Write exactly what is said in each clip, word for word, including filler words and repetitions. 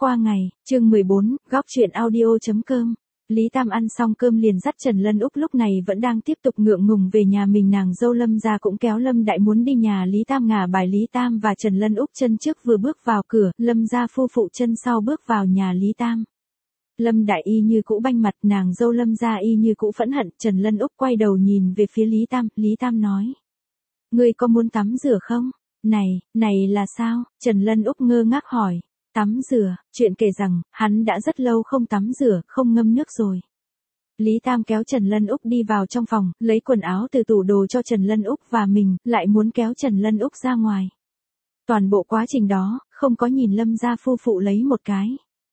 qua ngày, chương mười bốn, góc chuyện audio.com. Lý Tam ăn xong cơm liền dắt Trần Lân Úc lúc này vẫn đang tiếp tục ngượng ngùng về nhà mình, nàng dâu Lâm gia cũng kéo Lâm Đại muốn đi nhà Lý Tam ngả bài. Lý Tam và Trần Lân Úc chân trước vừa bước vào cửa, Lâm gia phu phụ chân sau bước vào nhà Lý Tam. Lâm Đại y như cũ banh mặt, nàng dâu Lâm gia y như cũ phẫn hận. Trần Lân Úc quay đầu nhìn về phía Lý Tam, Lý Tam nói: "Ngươi có muốn tắm rửa không?" "Này, này là sao?" Trần Lân Úc ngơ ngác hỏi. Tắm rửa, chuyện kể rằng, hắn đã rất lâu không tắm rửa, không ngâm nước rồi. Lý Tam kéo Trần Lân Úc đi vào trong phòng, lấy quần áo từ tủ đồ cho Trần Lân Úc và mình, lại muốn kéo Trần Lân Úc ra ngoài. Toàn bộ quá trình đó, không có nhìn Lâm gia phu phụ lấy một cái.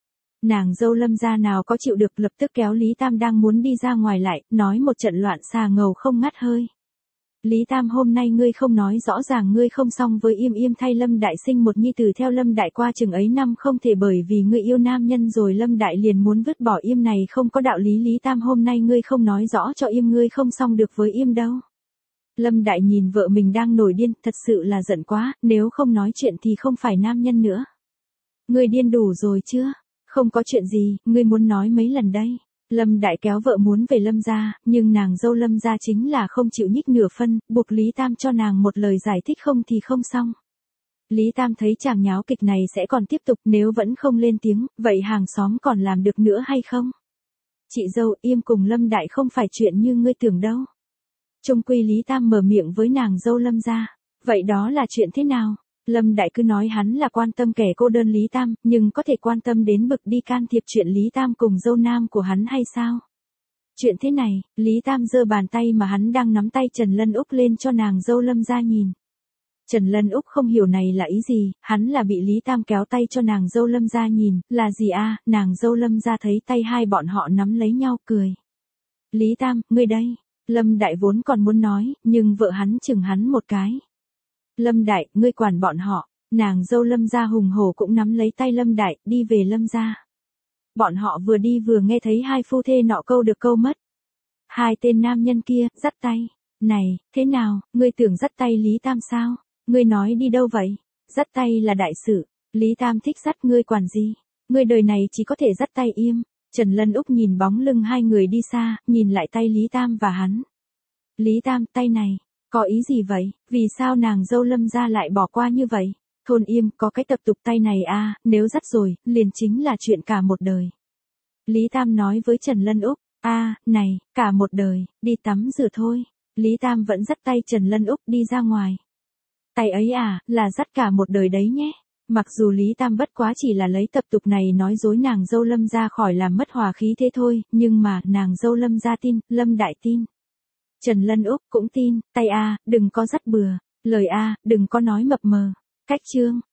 Nàng dâu Lâm gia nào có chịu được, lập tức kéo Lý Tam đang muốn đi ra ngoài lại, nói một trận loạn xà ngầu không ngắt hơi. Lý Tam, hôm nay ngươi không nói rõ ràng ngươi không xong với Yêm Yêm, thay Lâm Đại sinh một nhi tử theo Lâm Đại qua chừng ấy năm, không thể bởi vì ngươi yêu nam nhân rồi Lâm Đại liền muốn vứt bỏ Yêm, này không có đạo lý. Lý Tam, hôm nay ngươi không nói rõ cho Yêm ngươi không xong được với Yêm đâu. Lâm Đại nhìn vợ mình đang nổi điên, thật sự là giận quá, nếu không nói chuyện thì không phải nam nhân nữa. Ngươi điên đủ rồi chưa? Không có chuyện gì, ngươi muốn nói mấy lần đây? Lâm Đại kéo vợ muốn về Lâm gia, nhưng nàng dâu Lâm gia chính là không chịu nhích nửa phân, buộc Lý Tam cho nàng một lời giải thích, không thì không xong. Lý Tam thấy chàng nháo kịch này sẽ còn tiếp tục, nếu vẫn không lên tiếng, vậy hàng xóm còn làm được nữa hay không? Chị dâu, Yêm cùng Lâm Đại không phải chuyện như ngươi tưởng đâu. Chung quy Lý Tam mở miệng với nàng dâu Lâm gia. Vậy đó là chuyện thế nào? Lâm Đại cứ nói hắn là quan tâm kẻ cô đơn Lý Tam, nhưng có thể quan tâm đến bực đi can thiệp chuyện Lý Tam cùng dâu nam của hắn hay sao? Chuyện thế này, Lý Tam giơ bàn tay mà hắn đang nắm tay Trần Lân Úc lên cho nàng dâu Lâm gia nhìn. Trần Lân Úc không hiểu này là ý gì, hắn là bị Lý Tam kéo tay cho nàng dâu Lâm gia nhìn, là gì a? À? Nàng dâu Lâm gia thấy tay hai bọn họ nắm lấy nhau cười. Lý Tam, ngươi đây. Lâm Đại vốn còn muốn nói, nhưng vợ hắn chừng hắn một cái. Lâm Đại, ngươi quản bọn họ. Nàng dâu Lâm gia hùng hổ cũng nắm lấy tay Lâm Đại, đi về Lâm gia. Bọn họ vừa đi vừa nghe thấy hai phu thê nọ câu được câu mất. Hai tên nam nhân kia, dắt tay. Này, thế nào, ngươi tưởng dắt tay Lý Tam sao? Ngươi nói đi đâu vậy? Dắt tay là đại sự. Lý Tam thích dắt, ngươi quản gì? Ngươi đời này chỉ có thể dắt tay Yêm. Trần Lân Úc nhìn bóng lưng hai người đi xa, nhìn lại tay Lý Tam và hắn. Lý Tam, tay này. Có ý gì vậy? Vì sao nàng dâu Lâm gia lại bỏ qua như vậy? Thôn Yêm có cái tập tục tay này a, à, nếu dắt rồi, liền chính là chuyện cả một đời. Lý Tam nói với Trần Lân Úc, a, à, này, cả một đời, đi tắm rửa thôi. Lý Tam vẫn dắt tay Trần Lân Úc đi ra ngoài. Tay ấy à, là dắt cả một đời đấy nhé. Mặc dù Lý Tam bất quá chỉ là lấy tập tục này nói dối nàng dâu Lâm gia khỏi làm mất hòa khí thế thôi, nhưng mà, nàng dâu Lâm gia tin, Lâm Đại tin. Trần Lân Úc cũng tin, tay a, đừng có dắt bừa, lời a, đừng có nói mập mờ. Cách chương